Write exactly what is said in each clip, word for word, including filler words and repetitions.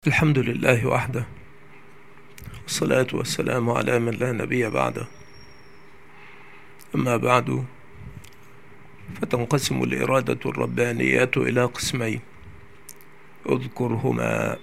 الحمد لله وحده، والصلاة والسلام على من لا نبي بعده. أما بعد، فتنقسم الإرادة الربانية إلى قسمين أذكرهما.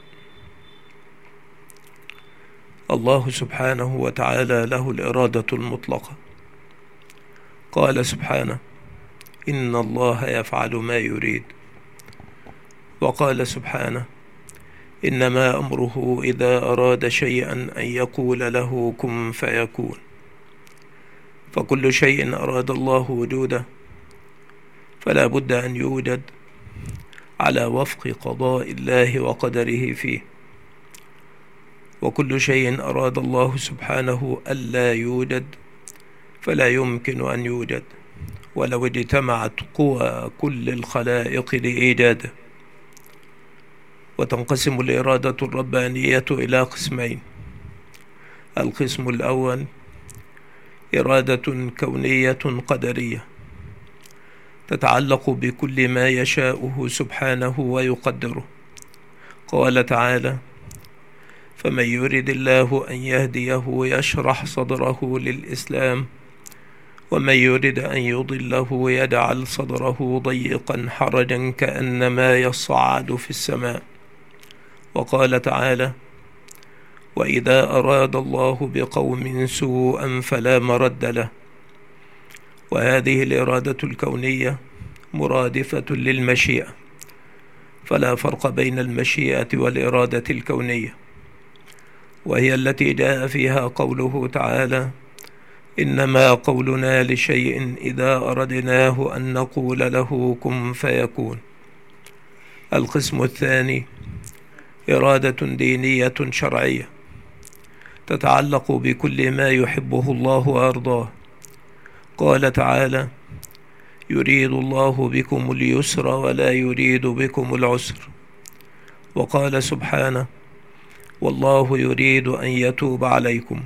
الله سبحانه وتعالى له الإرادة المطلقة، قال سبحانه: إن الله يفعل ما يريد. وقال سبحانه: إنما أمره إذا أراد شيئا أن يقول له كن فيكون. فكل شيء أراد الله وجوده فلا بد أن يوجد على وفق قضاء الله وقدره فيه، وكل شيء أراد الله سبحانه ألا يوجد فلا يمكن أن يوجد ولو اجتمعت قوى كل الخلائق لإيجاده. وتنقسم الإرادة الربانية إلى قسمين: القسم الأول إرادة كونية قدرية تتعلق بكل ما يشاءه سبحانه ويقدره. قال تعالى: فمن يرد الله أن يهديه يشرح صدره للإسلام ومن يرد أن يضله يجعل صدره ضيقا حرجا كأنما يصعد في السماء. وقال تعالى: وإذا أراد الله بقوم سوءا فلا مرد له. وهذه الإرادة الكونية مرادفة للمشيئة، فلا فرق بين المشيئة والإرادة الكونية، وهي التي جاء فيها قوله تعالى: إنما قولنا لشيء إذا أردناه أن نقول له كن فيكون. القسم الثاني إرادة دينية شرعية تتعلق بكل ما يحبه الله وأرضاه. قال تعالى: يريد الله بكم اليسر ولا يريد بكم العسر. وقال سبحانه: والله يريد أن يتوب عليكم.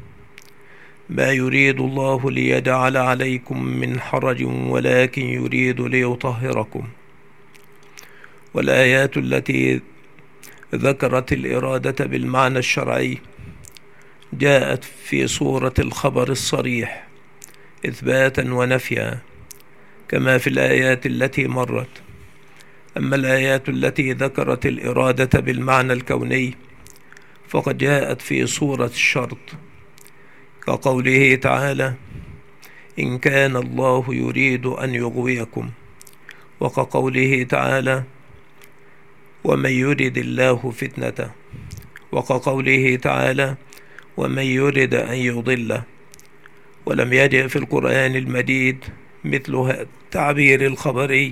ما يريد الله ليجعل عليكم من حرج ولكن يريد ليطهركم. والآيات التي ذكرت الإرادة بالمعنى الشرعي جاءت في صورة الخبر الصريح إثباتا ونفيا كما في الآيات التي مرت. أما الآيات التي ذكرت الإرادة بالمعنى الكوني فقد جاءت في صورة الشرط، كقوله تعالى: إن كان الله يريد أن يغويكم. وكقوله تعالى: ومن يرد الله فتنته. وكقوله تعالى: ومن يرد أن يضله. ولم يجئ في القرآن المجيد مثل التعبير الخبري: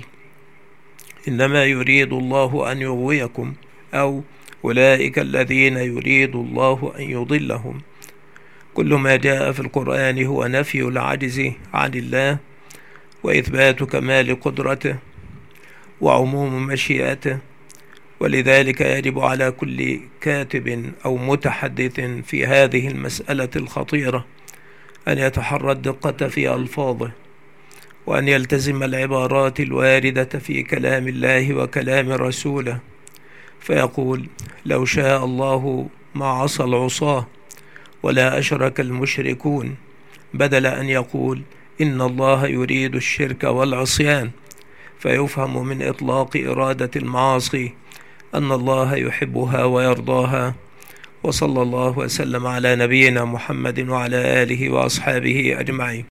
إنما يريد الله أن يغويكم، أو أولئك الذين يريد الله أن يضلهم. كل ما جاء في القرآن هو نفي العجز عن الله وإثبات كمال قدرته وعموم مشيئته. ولذلك يجب على كل كاتب أو متحدث في هذه المسألة الخطيرة أن يتحرى الدقة في ألفاظه، وأن يلتزم العبارات الواردة في كلام الله وكلام رسوله، فيقول: لو شاء الله ما عصى العصاة ولا أشرك المشركون، بدل أن يقول إن الله يريد الشرك والعصيان، فيفهم من إطلاق إرادة المعاصي أن الله يحبها ويرضاها. وصلى الله وسلم على نبينا محمد وعلى آله وأصحابه أجمعين.